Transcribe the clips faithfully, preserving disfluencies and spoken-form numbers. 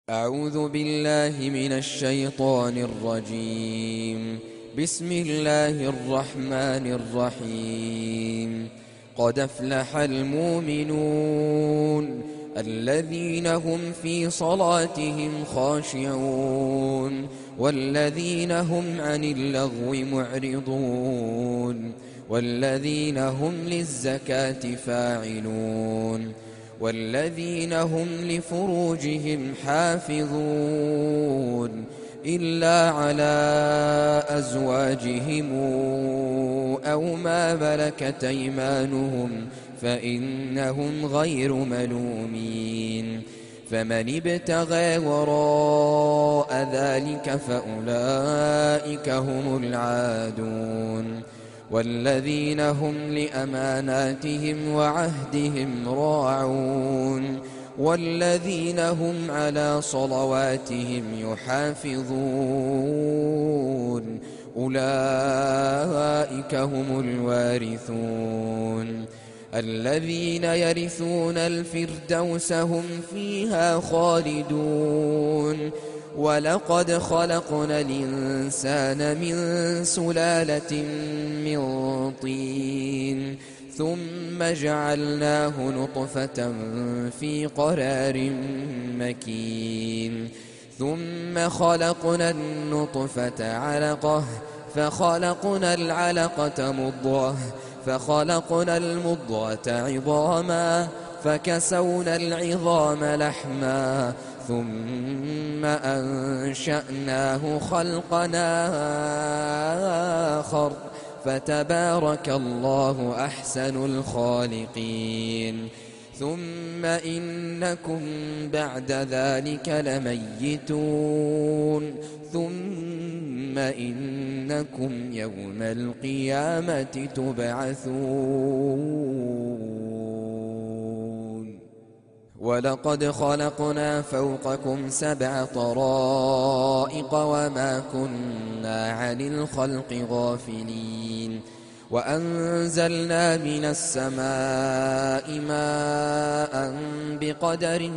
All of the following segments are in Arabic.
أعوذ بالله من الشيطان الرجيم. بسم الله الرحمن الرحيم. قد أفلح المؤمنون الذين هم في صلاتهم خاشعون والذين هم عن اللغو معرضون والذين هم للزكاة فاعلون والذين هم لفروجهم حافظون إلا على أزواجهم أو ما ملكت أيمانهم فإنهم غير ملومين. فمن ابتغى وراء ذلك فأولئك هم العادون والذين هم لأماناتهم وعهدهم راعون والذين هم على صلواتهم يحافظون أولئك هم الوارثون الذين يرثون الفردوس هم فيها خالدون. ولقد خلقنا الإنسان من سلالة من طين ثم جعلناه نطفة في قرار مكين ثم خلقنا النطفة علقة فخلقنا العلقة مضغة فخلقنا المضغة عظاما فكسونا العظام لحما ثم أنشأناه خلقنا آخر فتبارك الله أحسن الخالقين. ثم إنكم بعد ذلك لميتون ثم إنكم يوم القيامة تبعثون. ولقد خلقنا فوقكم سبع طرائق وما كنا عن الخلق غافلين وأنزلنا من السماء ماء بقدر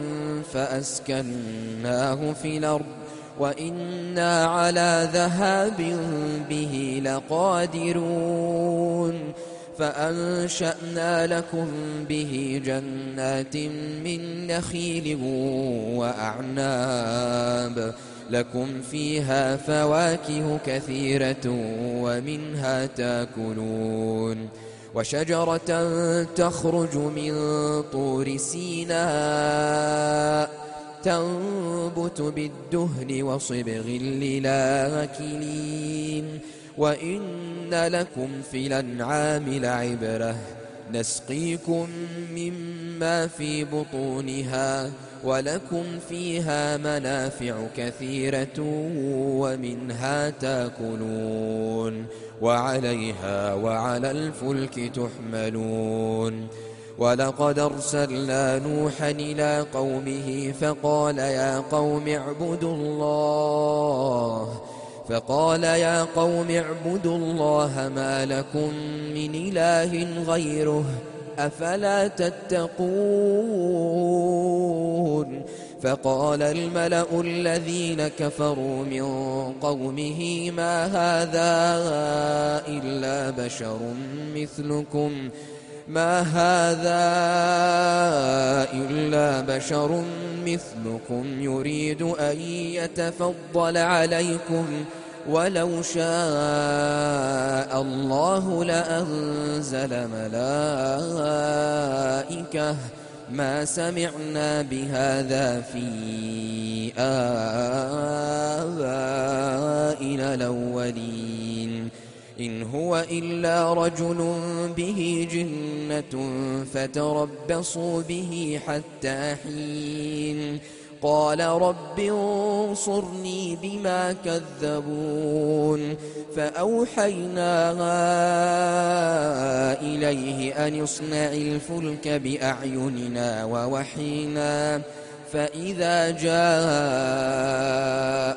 فأسكناه في الأرض وإنا على ذهاب به لقادرون. فأنشأنا لكم به جنات من نخيل وأعناب لكم فيها فواكه كثيرة ومنها تاكلون وشجرة تخرج من طور سيناء تنبت بالدهن وصبغ للآكلين. وإن لكم في الأنعام لعبرة نسقيكم مما في بطونها ولكم فيها منافع كثيرة ومنها تاكلون وعليها وعلى الفلك تحملون. ولقد أرسلنا نوحا إلى قومه فقال يا قوم اعبدوا الله فقال يا قوم اعبدوا الله ما لكم من إله غيره أفلا تتقون. فقال الملأ الذين كفروا من قومه ما هذا إلا بشر مثلكم ما هذا إلا بشر مثلكم يريد أن يتفضل عليكم ولو شاء الله لأنزل ملائكة ما سمعنا بهذا في آبائنا الأولين إن هو إلا رجل به جنة فتربصوا به حتى حين. قال رب انصرني بما كذبون. فأوحينا إليه أن اصنع الفلك بأعيننا ووحينا فإذا جاء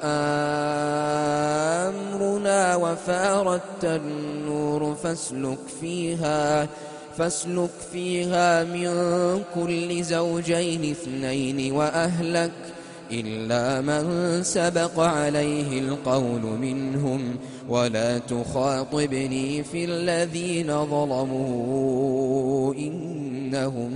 أمرنا وفارت النور فاسلك فيها فاسلك فيها من كل زوجين اثنين وأهلك إلا من سبق عليه القول منهم ولا تخاطبني في الذين ظلموا إنهم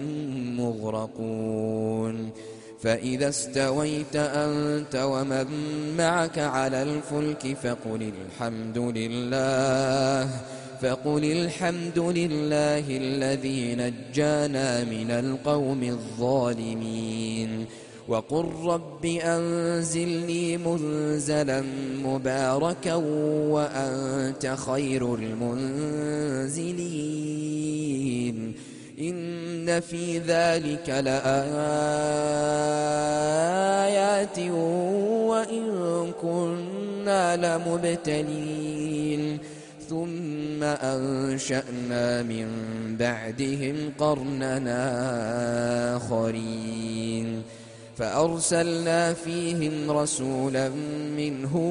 مغرقون فإذا استويت أنت ومن معك على الفلك فقل الحمد لله فقل الحمد لله الذي نجانا من القوم الظالمين وقل رب أنزلني منزلا مباركا وأنت خير المنزلين إن في ذلك لآيات وإن كنا لمبتلين ثم أنشأنا من بعدهم قرننا آخرين فأرسلنا فيهم رسولا منهم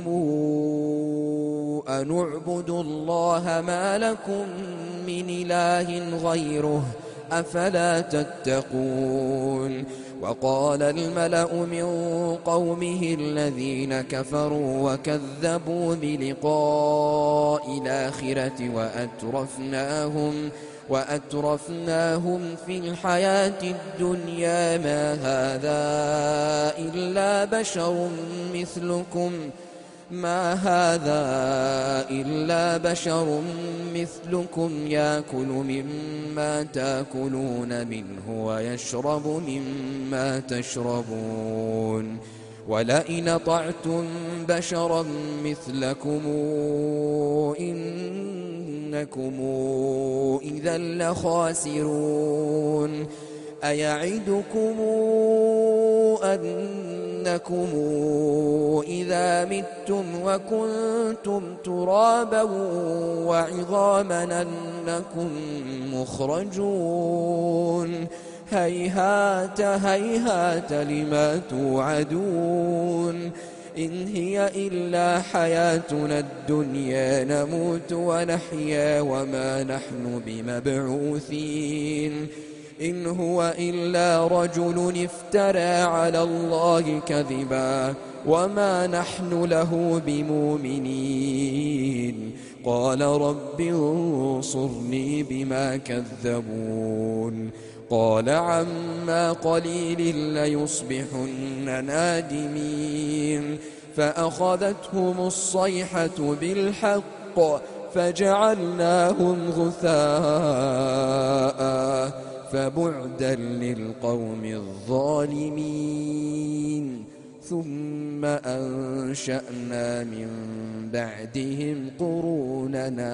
أن اعبدوا الله ما لكم من إله غيره أفلا تتقون وقال الملأ من قومه الذين كفروا وكذبوا بلقاء الآخرة وأترفناهم وأترفناهم في الحياة الدنيا ما هذا إلا بشر مثلكم ما هذا إلا بشر مثلكم يأكل مما تأكلون منه ويشرب مما تشربون ولئن أطعتم بشرا مثلكم إنكم إذا لخاسرون أيعدكم أنكم إذا متم وكنتم ترابا وعظاما أنكم مخرجون هيهات هيهات لما توعدون إن هي إلا حياتنا الدنيا نموت ونحيا وما نحن بمبعوثين إن هو إلا رجل افترى على الله كذبا وما نحن له بمؤمنين قال رب انصرني بما كذبون قال عما قليل ليصبحن نادمين فأخذتهم الصيحة بالحق فجعلناهم غثاء فبعدا للقوم الظالمين ثم أنشأنا من بعدهم قروننا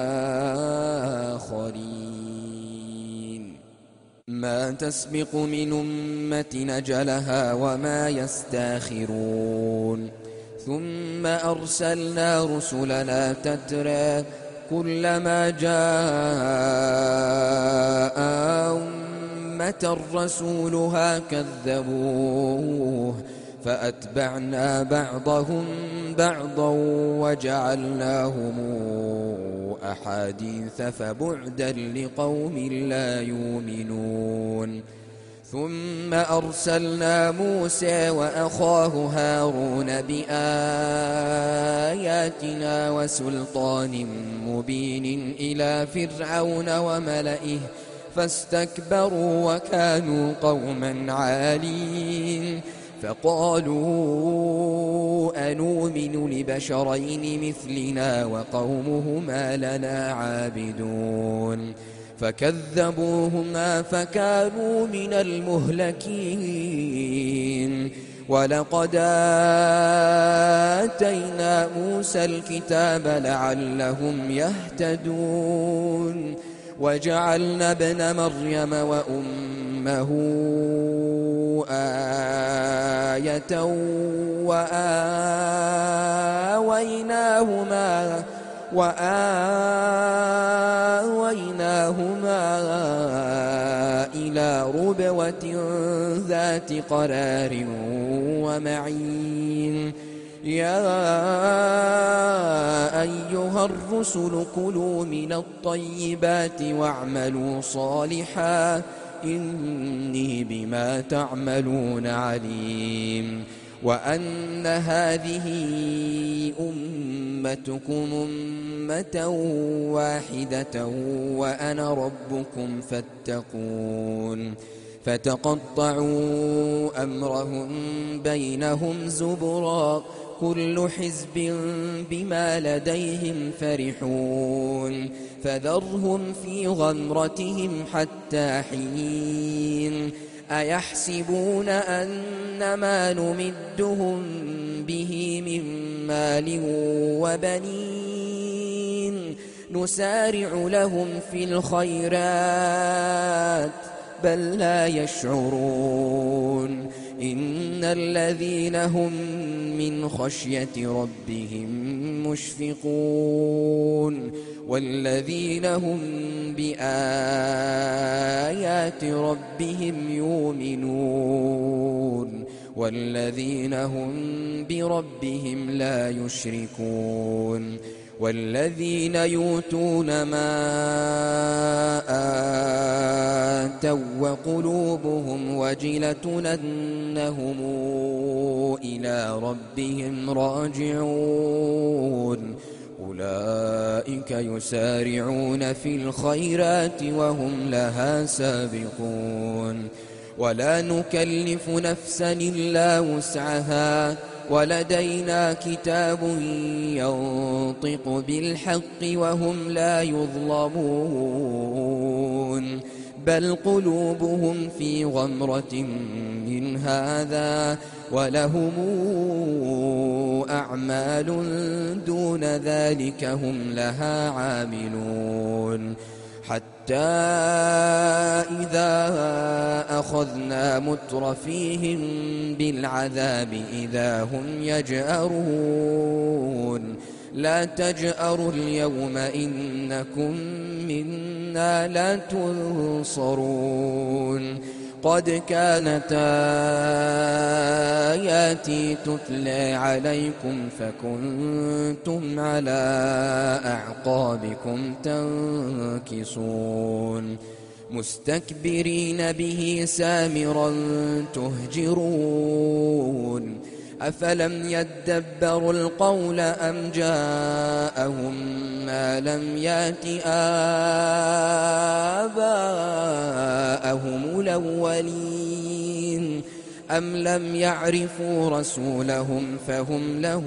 آخرين ما تسبق من أمة أجلها وما يستاخرون ثم أرسلنا رسلنا تترى كلما جاء أمة رسولها كذبوه فأتبعنا بعضهم بعضا وجعلناهم أحاديث فبعدا لقوم لا يؤمنون ثم أرسلنا موسى وأخاه هارون بآياتنا وسلطان مبين إلى فرعون وملئه فاستكبروا وكانوا قوما عالين فقالوا أنؤمن لبشرين مثلنا وقومهما لنا عابدون فكذبوهما فكانوا من المهلكين ولقد آتينا موسى الكتاب لعلهم يهتدون وجعلنا ابن مريم وأمه آية وآويناهما وآويناهما إلى ربوة ذات قرار ومعين يا أيها الرسل كلوا من الطيبات واعملوا صالحا إني بما تعملون عليم وأن هذه أمتكم أمة واحدة وأنا ربكم فاتقون فتقطعوا أمرهم بينهم زبرا كل حزب بما لديهم فرحون فذرهم في غمرتهم حتى حين أيحسبون أن ما نمدهم به من مال وبنين نسارع لهم في الخيرات بل لا يشعرون إن الذين هم من خشية ربهم مشفقون والذين هم بآيات ربهم يؤمنون والذين هم بربهم لا يشركون والذين يؤتون ما آتوا وقلوبهم وجلة أنهم إلى ربهم راجعون أولئك يسارعون في الخيرات وهم لها سابقون ولا نكلف نفسا إلا وسعها ولدينا كتاب ينطق بالحق وهم لا يظلمون بل قلوبهم في غمرة من هذا ولهم أعمال دون ذلك هم لها عاملون حتى إذا أخذنا مترفيهم بالعذاب إذا هم يجأرون لا تجأروا اليوم إنكم منا لا تنصرون قد كانت آياتي تتلى عليكم فكنتم على أعقابكم تنكصون مستكبرين به سامرا تهجرون أفلم يدبروا القول أم جاءهم ما لم يأت آباءهم الأولين أم لم يعرفوا رسولهم فهم له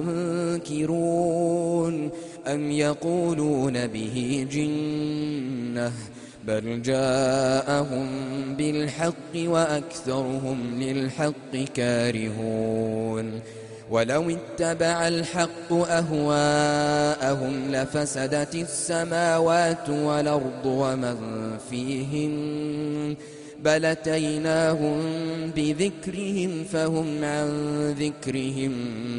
منكرون أم يقولون به جنة بل جاءهم بالحق وأكثرهم للحق كارهون ولو اتبع الحق أهواءهم لفسدت السماوات والأرض ومن فيهن بل أتيناهم بذكرهم فهم عن ذكرهم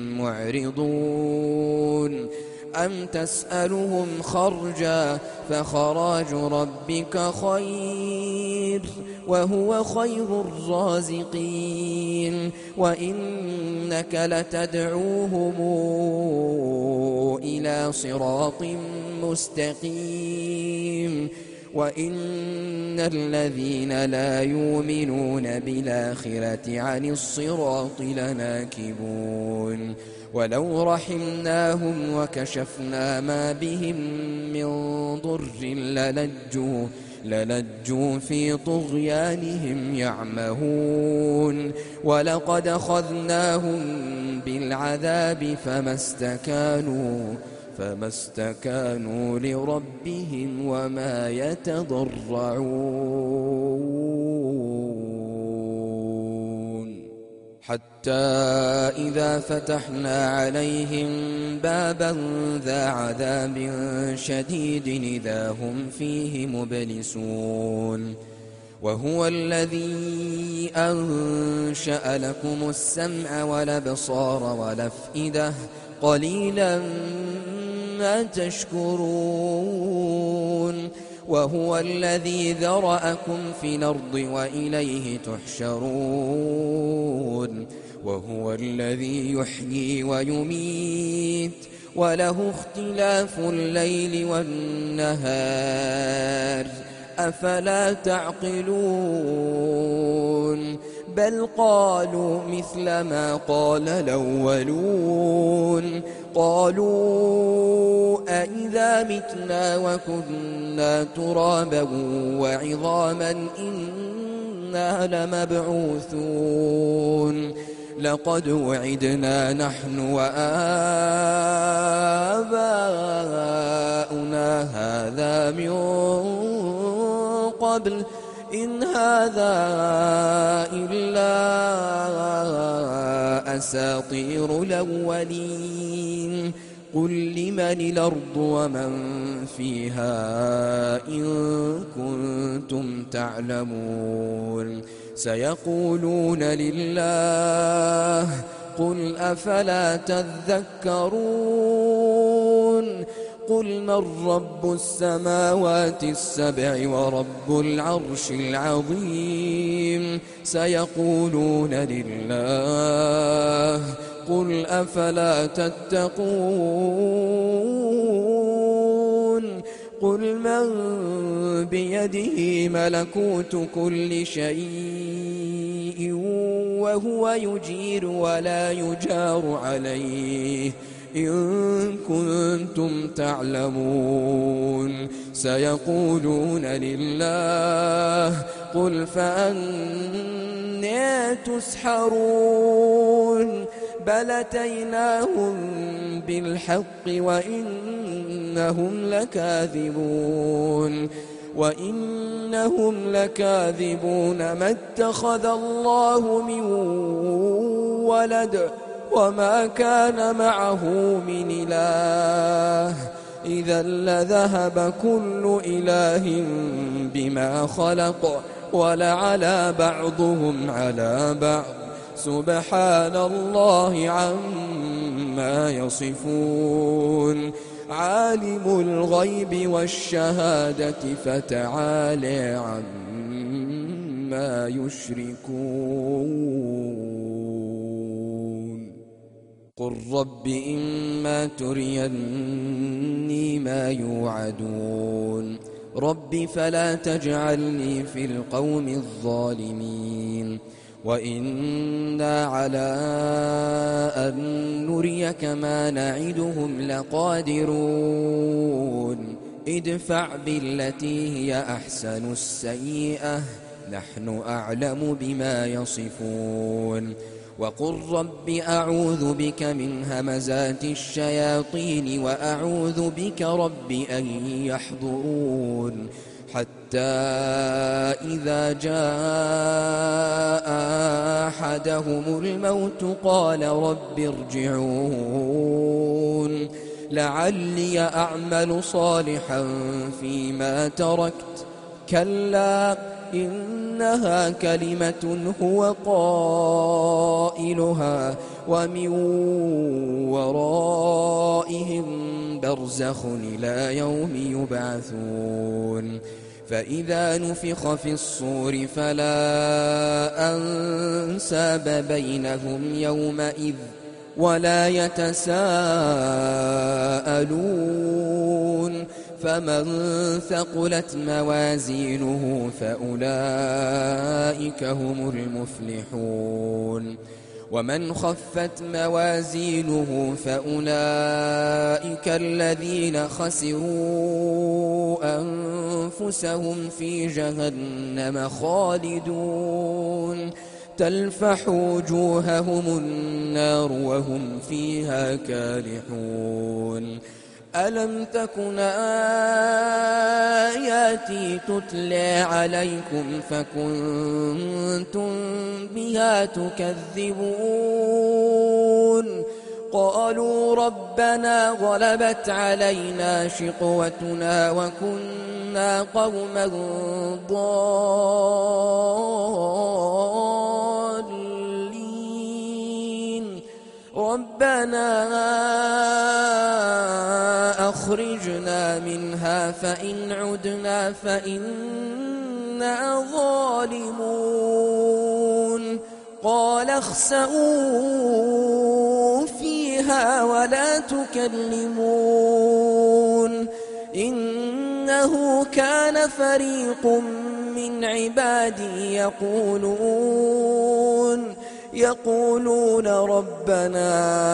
معرضون أم تسألهم خرجا فخراج ربك خير وهو خير الرازقين وإنك لتدعوهم إلى صراط مستقيم وإن الذين لا يؤمنون بالآخرة عن الصراط لناكبون ولو رحمناهم وكشفنا ما بهم من ضر للجوا للجوا في طغيانهم يعمهون ولقد أخذناهم بالعذاب فما استكانوا فما استكانوا لربهم وما يتضرعون حتى إذا فتحنا عليهم بابا ذا عذاب شديد إذا هم فيه مبلسون وهو الذي أنشأ لكم السمع والأبصار والأفئدة قليلا ما تشكرون وهو الذي ذرأكم في الأرض وإليه تحشرون وهو الذي يحيي ويميت وله اختلاف الليل والنهار أفلا تعقلون بل قالوا مثل ما قال الأولون قالوا أئذا متنا وكنا ترابا وعظاما إنا لمبعوثون لقد وعدنا نحن وآباؤنا هذا من قبل إن هذا إلا أساطير الأولين قل لمن الأرض ومن فيها إن كنتم تعلمون سيقولون لله قل أفلا تذكرون قل من رب السماوات السبع ورب العرش العظيم سيقولون لله قل أفلا تتقون قل من بيده ملكوت كل شيء وهو يجير ولا يجار عليه إن كنتم تعلمون سيقولون لله قل فأنى تسحرون بل أتيناهم بالحق وإنهم لكاذبون وإنهم لكاذبون ما اتخذ الله من ولد وما كان معه من إله إذا لذهب كل إله بما خلق ولعلى بعضهم على بعض سبحان الله عما يصفون عالم الغيب والشهادة فتعالى عما يشركون قل رب إما تريني ما يوعدون رب فلا تجعلني في القوم الظالمين وإنا على أن نريك ما نعدهم لقادرون ادفع بالتي هي أحسن السيئة نحن أعلم بما يصفون وقل رب أعوذ بك من همزات الشياطين وأعوذ بك رب أن يحضرون حتى إذا جاء أحدهم الموت قال رب ارجعون لعلي أعمل صالحا فيما تركت كلا إنها كلمة هو قائلها ومن ورائهم برزخ إلى يوم يبعثون فإذا نفخ في الصور فلا أنساب بينهم يومئذ ولا يتساءلون فمن ثقلت موازينه فأولئك هم المفلحون ومن خفت موازينه فأولئك الذين خسروا أنفسهم في جهنم خالدون تلفح وجوههم النار وهم فيها كالحون ألم تكن آياتي تتلى عليكم فكنتم بها تكذبون قالوا ربنا غلبت علينا شقوتنا وكنا قوما ضالين ربنا أخرجنا منها فإن عدنا فإنا ظالمون قال اخسئوا فيها ولا تكلمون إنه كان فريق من عبادي يقولون يقولون ربنا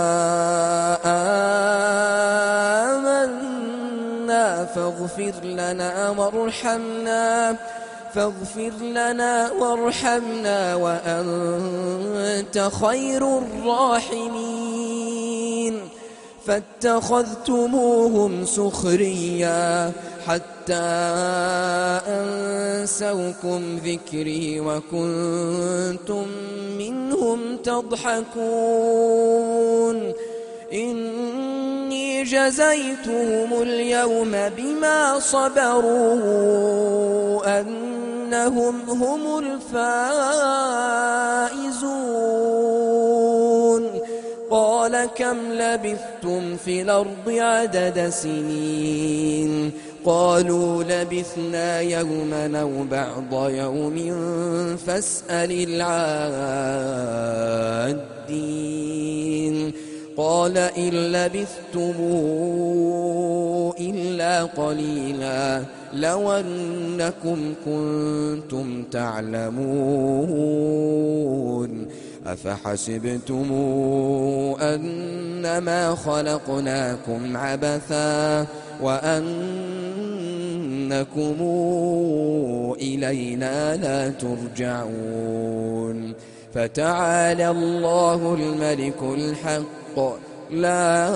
آمنا فاغفر لنا وارحمنا فاغفر لنا وارحمنا وأنت خير الراحمين فاتخذتموهم سخريا حتى أنسوكم ذكري وكنتم منهم تضحكون إني جزيتهم اليوم بما صبروا أنهم هم الفائزون قال كم لبثتم في الأرض عدد سنين قالوا لبثنا يوما أو بعض يوم فاسأل العادين قال إن لبثتم إلا قليلا لو أنكم كنتم تعلمون أفحسبتم أنما خلقناكم عبثا وأنكم إلينا لا ترجعون فتعالى الله الملك الحق لا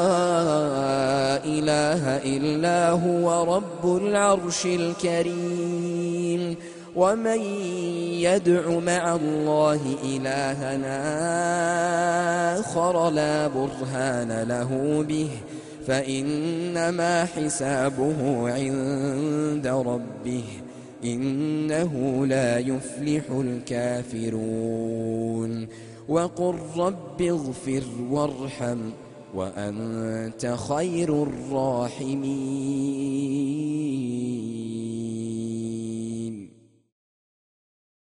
إله إلا هو رب العرش الكريم ومن يدع مع الله إلهنا آخر لا برهان له به فإنما حسابه عند ربه إنه لا يفلح الكافرون وقل رب اغفر وارحم وأنت خير الراحمين